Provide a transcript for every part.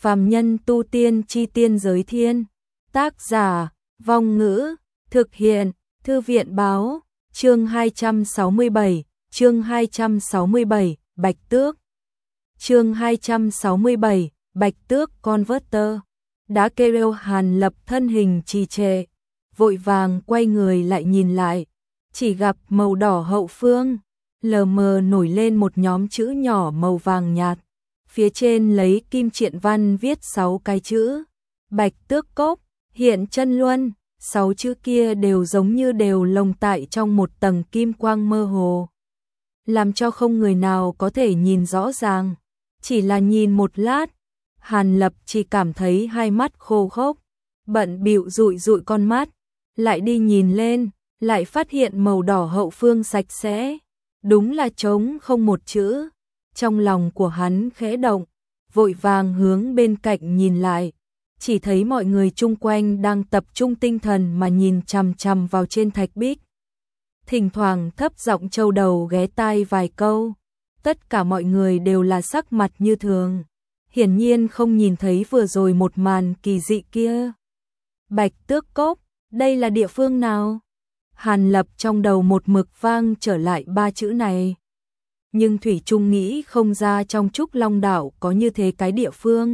Phàm nhân tu tiên chi tiên giới thiên. Tác giả, Vong Ngữ, thực hiện, Thư viện báo, chương 267, Bạch Tước. Chương 267, Bạch Tước Converter. Đã kêu Hàn Lập thân hình trì trệ, vội vàng quay người lại nhìn lại, chỉ gặp màu đỏ hậu phương, lờ mờ nổi lên một nhóm chữ nhỏ màu vàng nhạt. Phía trên lấy kim triện văn viết 6 cái chữ Bạch Tước Cốc, hiện chân luân. 6 chữ kia đều giống như đều lồng tại trong một tầng kim quang mơ hồ, làm cho không người nào có thể nhìn rõ ràng. Chỉ là nhìn một lát, Hàn Lập chỉ cảm thấy hai mắt khô khốc, bận bịu dụi dụi con mắt, lại đi nhìn lên, lại phát hiện màu đỏ hậu phương sạch sẽ, đúng là trống không một chữ. Trong lòng của hắn khẽ động, vội vàng hướng bên cạnh nhìn lại, chỉ thấy mọi người chung quanh đang tập trung tinh thần mà nhìn chằm chằm vào trên thạch bích. Thỉnh thoảng thấp giọng trâu đầu ghé tai vài câu, tất cả mọi người đều là sắc mặt như thường, hiển nhiên không nhìn thấy vừa rồi một màn kỳ dị kia. Bạch Tước Cốc, đây là địa phương nào? Hàn Lập trong đầu một mực vang trở lại 3 chữ này, nhưng thủy chung nghĩ không ra trong Trúc Long đảo có như thế cái địa phương.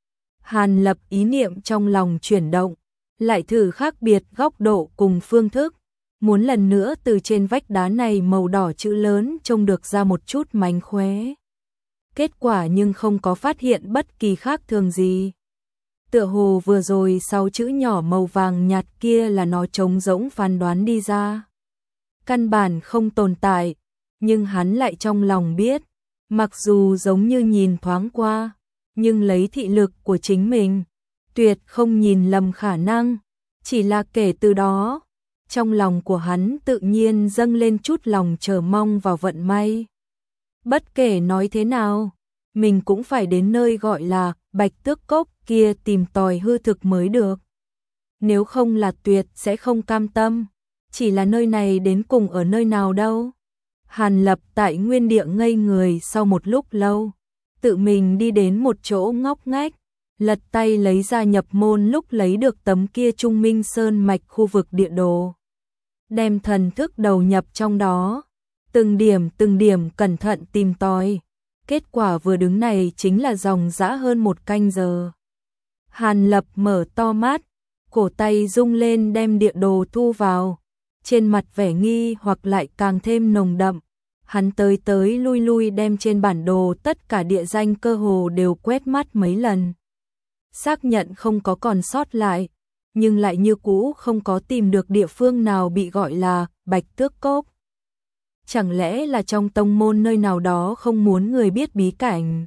Hàn Lập ý niệm trong lòng chuyển động, lại thử khác biệt góc độ cùng phương thức, muốn lần nữa từ trên vách đá này màu đỏ chữ lớn trông được ra một chút mánh khóe. Kết quả nhưng không có phát hiện bất kỳ khác thường gì. Tựa hồ vừa rồi 6 chữ nhỏ màu vàng nhạt kia là nó trống rỗng phán đoán đi ra, căn bản không tồn tại, nhưng hắn lại trong lòng biết, mặc dù giống như nhìn thoáng qua, nhưng lấy thị lực của chính mình, tuyệt không nhìn lầm khả năng. Chỉ là kể từ đó, trong lòng của hắn tự nhiên dâng lên chút lòng chờ mong vào vận may. Bất kể nói thế nào, mình cũng phải đến nơi gọi là Bạch Tước Cốc kia tìm tòi hư thực mới được. Nếu không là tuyệt sẽ không cam tâm. Chỉ là nơi này đến cùng ở nơi nào đâu? Hàn Lập tại nguyên địa ngây người sau một lúc lâu, tự mình đi đến một chỗ ngóc ngách, lật tay lấy ra nhập môn lúc lấy được tấm kia Trung Minh Sơn mạch khu vực địa đồ, đem thần thức đầu nhập trong đó, từng điểm cẩn thận tìm tòi. Kết quả vừa đứng này chính là dòng dã hơn 1 canh giờ. Hàn Lập mở to mắt, cổ tay rung lên đem địa đồ thu vào, trên mặt vẻ nghi hoặc lại càng thêm nồng đậm. Hắn tới lui đem trên bản đồ tất cả địa danh cơ hồ đều quét mắt mấy lần, xác nhận không có còn sót lại, nhưng lại như cũ không có tìm được địa phương nào bị gọi là Bạch Tước Cốc. Chẳng lẽ là trong tông môn nơi nào đó không muốn người biết bí cảnh?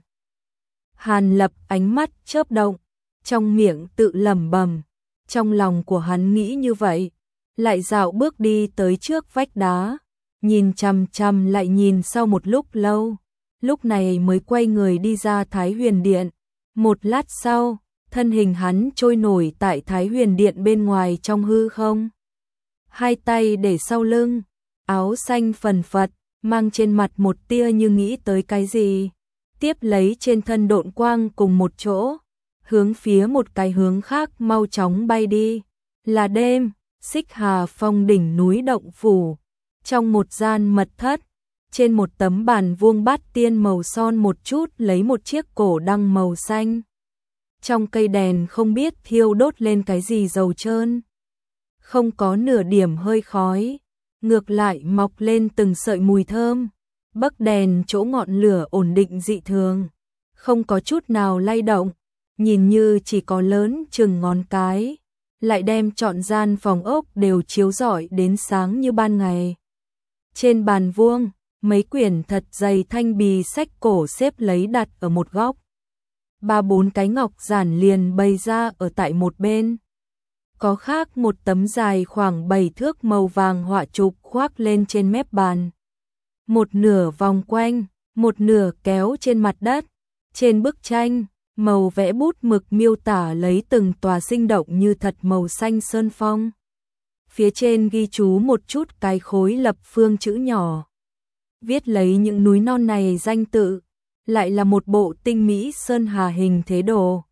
Hàn Lập ánh mắt chớp động, trong miệng tự lẩm bẩm, trong lòng của hắn nghĩ như vậy, lại dạo bước đi tới trước vách đá, nhìn chằm chằm lại nhìn sau một lúc lâu, lúc này mới quay người đi ra Thái Huyền Điện. Một lát sau, thân hình hắn trôi nổi tại Thái Huyền Điện bên ngoài trong hư không, hai tay để sau lưng, áo xanh phần phật, mang trên mặt một tia như nghĩ tới cái gì, tiếp lấy trên thân độn quang cùng một chỗ, hướng phía một cái hướng khác mau chóng bay đi. Là đêm, Xích Hà Phong đỉnh núi động phủ, trong một gian mật thất, trên một tấm bàn vuông bát tiên màu son một chút lấy một chiếc cổ đăng màu xanh. Trong cây đèn không biết thiêu đốt lên cái gì dầu trơn, không có nửa điểm hơi khói, ngược lại mọc lên từng sợi mùi thơm. Bấc đèn chỗ ngọn lửa ổn định dị thường, không có chút nào lay động, nhìn như chỉ có lớn chừng ngón cái, lại đem trọn gian phòng ốc đều chiếu rọi đến sáng như ban ngày. Trên bàn vuông, mấy quyển thật dày thanh bì sách cổ xếp lấy đặt ở một góc. 3-4 cái ngọc giản liền bày ra ở tại một bên. Có khác một tấm dài khoảng 7 thước màu vàng họa trục khoác lên trên mép bàn. Một nửa vòng quanh, một nửa kéo trên mặt đất. Trên bức tranh, màu vẽ bút mực miêu tả lấy từng tòa sinh động như thật màu xanh sơn phong. Phía trên ghi chú một chút cái khối lập phương chữ nhỏ, viết lấy những núi non này danh tự, lại là một bộ tinh mỹ sơn hà hình thế đồ,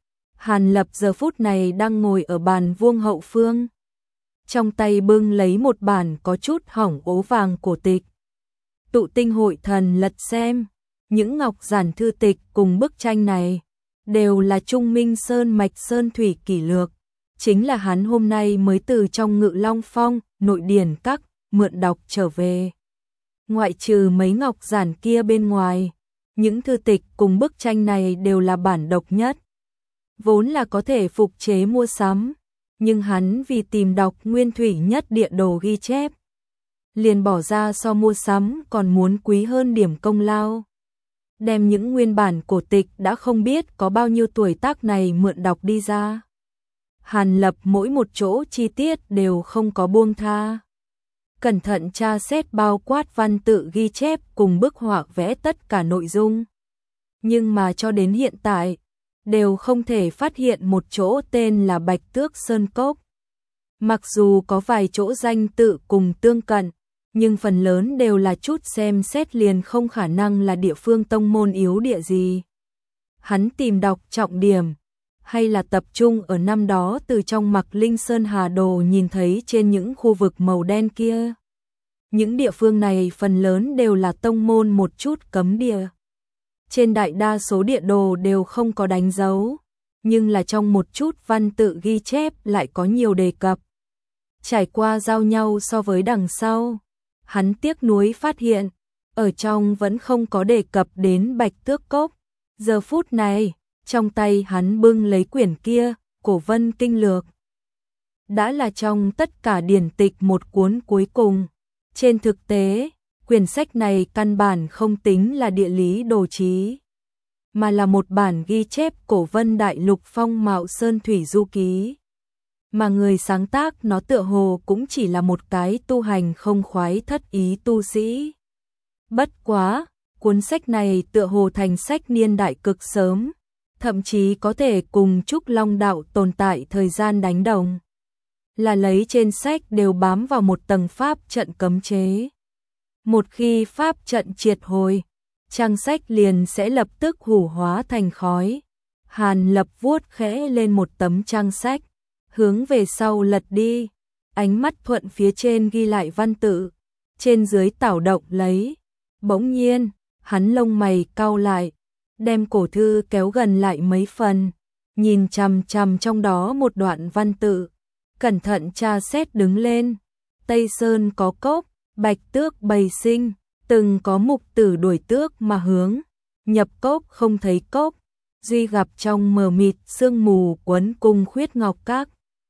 Hàn Lập giờ phút này đang ngồi ở bàn vuông hậu phương. Trong tay bưng lấy một bản có chút hỏng ố vàng cổ tịch. Tụ tinh hội thần lật xem, những ngọc giản thư tịch cùng bức tranh này đều là Trung Minh Sơn Mạch Sơn Thủy Kỷ Lược, chính là hắn hôm nay mới từ trong Ngự Long Phong, Nội Điển Các mượn đọc trở về. Ngoại trừ mấy ngọc giản kia bên ngoài, những thư tịch cùng bức tranh này đều là bản độc nhất. Vốn là có thể phục chế mua sắm, nhưng hắn vì tìm đọc nguyên thủy nhất địa đồ ghi chép, liền bỏ ra so mua sắm còn muốn quý hơn điểm công lao. Đem những nguyên bản cổ tịch đã không biết có bao nhiêu tuổi tác này mượn đọc đi ra. Hàn Lập mỗi một chỗ chi tiết đều không có buông tha. Cẩn thận tra xét bao quát văn tự ghi chép cùng bức họa vẽ tất cả nội dung. Nhưng mà cho đến hiện tại, đều không thể phát hiện một chỗ tên là Bạch Tước Sơn Cốc. Mặc dù có vài chỗ danh tự cùng tương cận, nhưng phần lớn đều là chút xem xét liền không khả năng là địa phương tông môn yếu địa gì. Hắn tìm đọc trọng điểm, hay là tập trung ở năm đó từ trong Mặc Linh Sơn Hà Đồ nhìn thấy trên những khu vực màu đen kia. Những địa phương này phần lớn đều là tông môn một chút cấm địa. Trên đại đa số địa đồ đều không có đánh dấu, nhưng là trong một chút văn tự ghi chép lại có nhiều đề cập. Trải qua giao nhau so với đằng sau, hắn tiếc nuối phát hiện, ở trong vẫn không có đề cập đến Bạch Tước Cốc. Giờ phút này, trong tay hắn bưng lấy quyển kia, Cổ Vân Kinh Lược. Đã là trong tất cả điển tịch một cuốn cuối cùng. Trên thực tế, quyển sách này căn bản không tính là địa lý đồ chí, mà là một bản ghi chép Cổ Vân Đại Lục phong mạo sơn thủy du ký. Mà người sáng tác nó tựa hồ cũng chỉ là một cái tu hành không khoái thất ý tu sĩ. Bất quá, cuốn sách này tựa hồ thành sách niên đại cực sớm, thậm chí có thể cùng Trúc Long Đạo tồn tại thời gian đánh đồng. Là lấy trên sách đều bám vào một tầng pháp trận cấm chế. Một khi pháp trận triệt hồi, trang sách liền sẽ lập tức hủ hóa thành khói. Hàn Lập vuốt khẽ lên một tấm trang sách, hướng về sau lật đi, ánh mắt thuận phía trên ghi lại văn tự, trên dưới tảo động lấy. Bỗng nhiên, hắn lông mày cau lại, đem cổ thư kéo gần lại mấy phần, nhìn chằm chằm trong đó một đoạn văn tự, cẩn thận tra xét đứng lên. Tây Sơn có cốc, Bạch Tước bầy sinh, từng có mục tử đuổi tước mà hướng, nhập cốc không thấy cốc, duy gặp trong mờ mịt sương mù quấn cung khuyết ngọc các.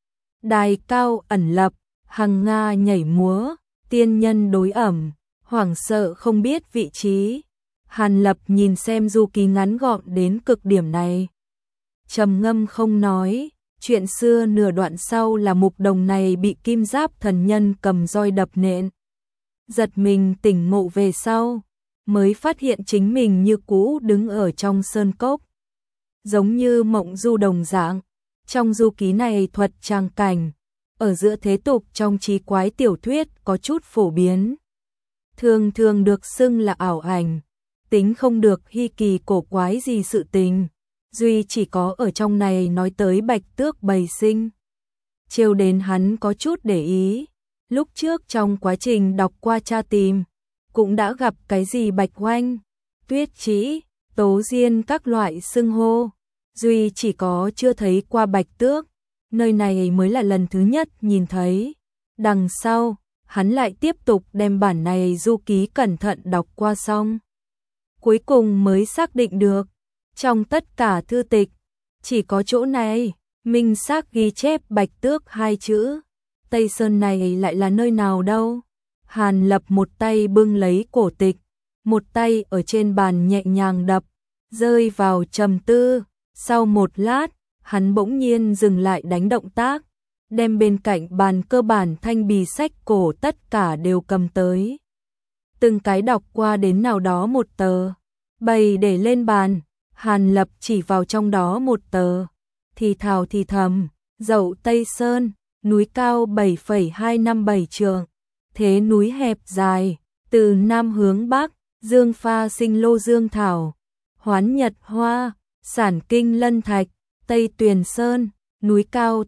Đài cao ẩn lập, hằng nga nhảy múa, tiên nhân đối ẩm, hoảng sợ không biết vị trí. Hàn Lập nhìn xem du ký ngắn gọn đến cực điểm này, trầm ngâm không nói. Chuyện xưa nửa đoạn sau là mục đồng này bị kim giáp thần nhân cầm roi đập nện. Giật mình tỉnh ngộ về sau, mới phát hiện chính mình như cũ đứng ở trong sơn cốc. Giống như mộng du đồng dạng, trong du ký này thuật trang cảnh, ở giữa thế tục trong trí quái tiểu thuyết có chút phổ biến. Thường thường được xưng là ảo ảnh, tính không được hy kỳ cổ quái gì sự tình. Duy chỉ có ở trong này nói tới Bạch Tước bầy sinh. Trêu đến hắn có chút để ý. Lúc trước trong quá trình đọc qua tra tìm, cũng đã gặp cái gì Bạch Hoanh, Tuyết Trĩ, Tố Diên các loại xưng hô. Duy chỉ có chưa thấy qua Bạch Tước, nơi này mới là lần thứ nhất nhìn thấy. Đằng sau, hắn lại tiếp tục đem bản này du ký cẩn thận đọc qua xong. Cuối cùng mới xác định được, trong tất cả thư tịch, chỉ có chỗ này, minh xác ghi chép Bạch Tước hai chữ. Tây Sơn này lại là nơi nào đâu? Hàn Lập một tay bưng lấy cổ tịch, một tay ở trên bàn nhẹ nhàng đập, rơi vào trầm tư. Sau một lát, hắn bỗng nhiên dừng lại đánh động tác, đem bên cạnh bàn cơ bản thanh bì sách cổ tất cả đều cầm tới. Từng cái đọc qua đến nào đó một tờ, bày để lên bàn. Hàn Lập chỉ vào trong đó một tờ, thì thào thì thầm, Dậu Tây Sơn, núi cao 7,257 trượng, thế núi hẹp dài, từ nam hướng bắc, dương pha sinh lô dương thảo, hoán nhật hoa, sản kinh lân thạch, Tây Tuyền Sơn, núi cao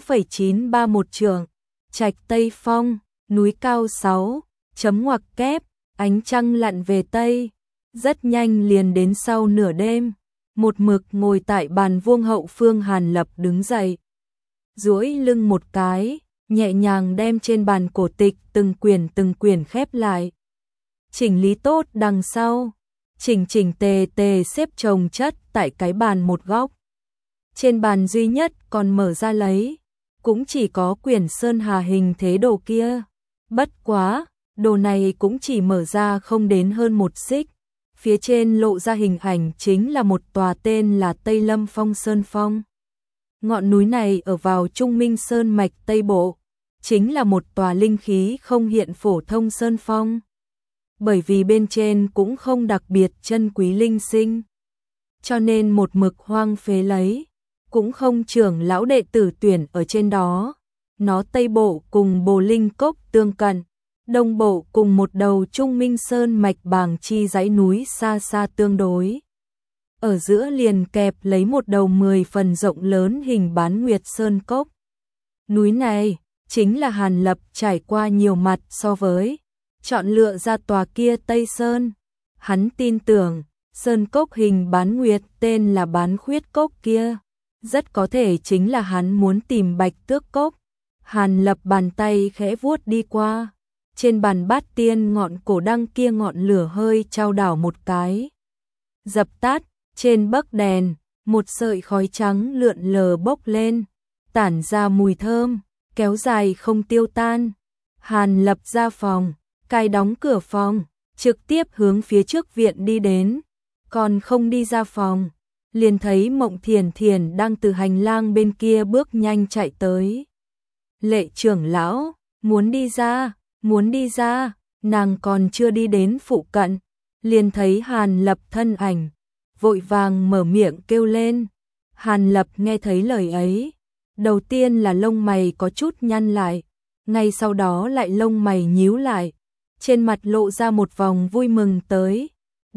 8,931 trượng. Trạch Tây Phong, núi cao 6, chấm ngoặc kép, ánh trăng lặn về Tây. Rất nhanh liền đến sau nửa đêm, một mực ngồi tại bàn vuông hậu phương Hàn Lập đứng dậy. Duỗi lưng một cái, nhẹ nhàng đem trên bàn cổ tịch từng quyển khép lại. Chỉnh lý tốt đằng sau, chỉnh tề tề xếp chồng chất tại cái bàn một góc. Trên bàn duy nhất còn mở ra lấy, cũng chỉ có quyển Sơn Hà hình thế đồ kia. Bất quá, đồ này cũng chỉ mở ra không đến hơn một xích. Phía trên lộ ra hình ảnh chính là một tòa tên là Tây Lâm Phong Sơn Phong. Ngọn núi này ở vào Trung Minh Sơn mạch Tây Bộ, chính là một tòa linh khí không hiện phổ thông sơn phong. Bởi vì bên trên cũng không đặc biệt chân quý linh sinh, cho nên một mực hoang phế lấy, cũng không trưởng lão đệ tử tuyển ở trên đó. Nó Tây Bộ cùng Bồ Linh Cốc tương cận, Đông Bộ cùng một đầu Trung Minh Sơn mạch Bàng Chi dãy núi xa xa tương đối. Ở giữa liền kẹp lấy một đầu 10 phần rộng lớn hình bán nguyệt sơn cốc. Núi này chính là Hàn Lập trải qua nhiều mặt so với chọn lựa ra tòa kia Tây Sơn. Hắn tin tưởng sơn cốc hình bán nguyệt tên là Bán Khuyết Cốc kia, rất có thể chính là hắn muốn tìm Bạch Tước Cốc. Hàn Lập bàn tay khẽ vuốt đi qua, trên bàn bát tiên ngọn cổ đăng kia ngọn lửa hơi trao đảo một cái, dập tắt. Trên bấc đèn, một sợi khói trắng lượn lờ bốc lên, tản ra mùi thơm, kéo dài không tiêu tan. Hàn Lập ra phòng, cài đóng cửa phòng, trực tiếp hướng phía trước viện đi đến. Còn không đi ra phòng, liền thấy Mộng Thiền Thiền đang từ hành lang bên kia bước nhanh chạy tới. Lệ trưởng lão, muốn đi ra, nàng còn chưa đi đến phụ cận, liền thấy Hàn Lập thân ảnh, vội vàng mở miệng kêu lên. Hàn Lập nghe thấy lời ấy, đầu tiên là lông mày có chút nhăn lại, ngay sau đó lại lông mày nhíu lại, trên mặt lộ ra một vòng vui mừng tới.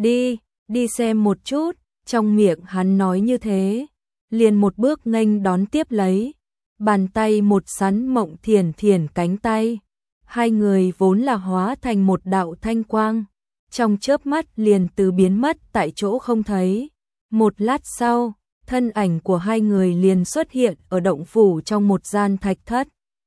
Đi xem một chút, trong miệng hắn nói như thế, liền một bước nghênh đón tiếp lấy, bàn tay một sắn Mộng Thiền Thiền cánh tay. Hai người vốn là hóa thành một đạo thanh quang, trong chớp mắt liền từ biến mất tại chỗ không thấy. Một lát sau, thân ảnh của hai người liền xuất hiện ở động phủ trong một gian thạch thất.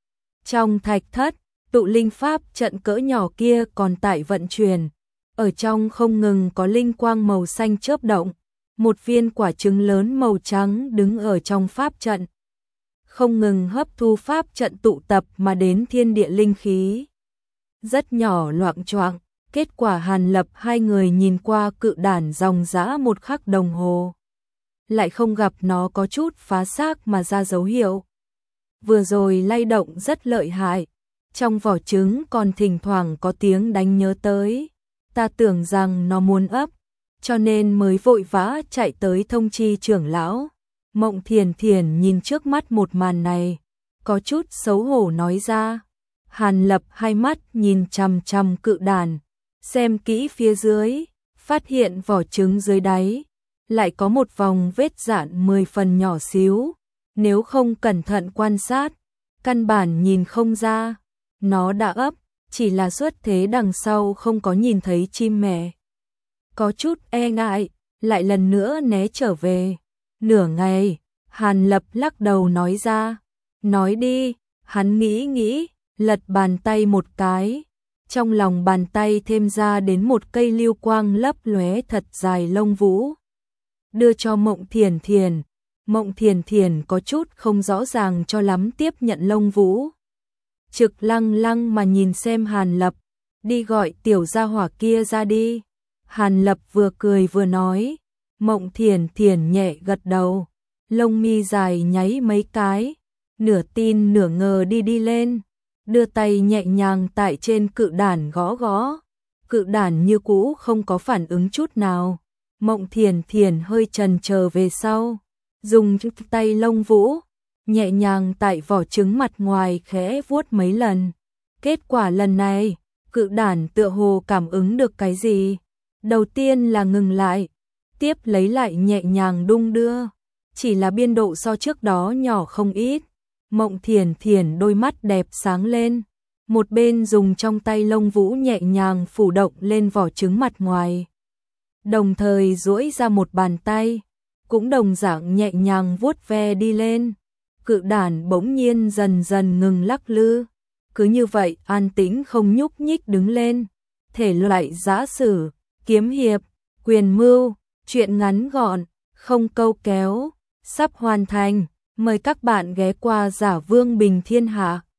Trong thạch thất, tụ linh pháp trận cỡ nhỏ kia còn tại vận chuyển, ở trong không ngừng có linh quang màu xanh chớp động, một viên quả trứng lớn màu trắng đứng ở trong pháp trận, không ngừng hấp thu pháp trận tụ tập mà đến thiên địa linh khí. Rất nhỏ loạng choạng, kết quả Hàn Lập hai người nhìn qua cự đản dòng dã một khắc đồng hồ, lại không gặp nó có chút phá xác mà ra dấu hiệu. Vừa rồi lay động rất lợi hại, trong vỏ trứng còn thỉnh thoảng có tiếng đánh nhớ tới. Ta tưởng rằng nó muốn ấp, cho nên mới vội vã chạy tới thông chi trưởng lão. Mộng Thiền Thiền nhìn trước mắt một màn này, có chút xấu hổ nói ra. Hàn Lập hai mắt nhìn chằm chằm cự đàn, xem kỹ phía dưới, phát hiện vỏ trứng dưới đáy lại có một vòng vết dạn 10 phần nhỏ xíu, nếu không cẩn thận quan sát, căn bản nhìn không ra. Nó đã ấp, chỉ là xuất thế đằng sau không có nhìn thấy chim mẹ. Có chút e ngại, lại lần nữa né trở về. Nửa ngày, Hàn Lập lắc đầu nói ra. Nói đi, hắn nghĩ, lật bàn tay một cái. Trong lòng bàn tay thêm ra đến một cây lưu quang lấp lóe thật dài lông vũ. Đưa cho Mộng Thiền Thiền. Mộng Thiền Thiền có chút không rõ ràng cho lắm tiếp nhận lông vũ. Trực lăng lăng mà nhìn xem Hàn Lập, đi gọi tiểu gia hỏa kia ra đi. Hàn Lập vừa cười vừa nói, Mộng Thiền Thiền nhẹ gật đầu, lông mi dài nháy mấy cái, nửa tin nửa ngờ đi lên, đưa tay nhẹ nhàng tại trên cự đản gõ gõ. Cự đản như cũ không có phản ứng chút nào. Mộng Thiền Thiền hơi chần chờ về sau, dùng tay lông vũ nhẹ nhàng tại vỏ trứng mặt ngoài khẽ vuốt mấy lần. Kết quả lần này, cự đản tựa hồ cảm ứng được cái gì. Đầu tiên là ngừng lại, tiếp lấy lại nhẹ nhàng đung đưa. chỉ là biên độ so trước đó nhỏ không ít. Mộng Thiển Thiển đôi mắt đẹp sáng lên, một bên dùng trong tay lông vũ nhẹ nhàng phủ động lên vỏ trứng mặt ngoài. Đồng thời duỗi ra một bàn tay, cũng đồng dạng nhẹ nhàng vuốt ve đi lên. Cự đản bỗng nhiên dần dần ngừng lắc lư, cứ như vậy an tĩnh không nhúc nhích đứng lên. Thể loại giã sử, kiếm hiệp, quyền mưu, truyện ngắn gọn, không câu kéo, sắp hoàn thành. Mời các bạn ghé qua Giả Vương Bình Thiên Hạ.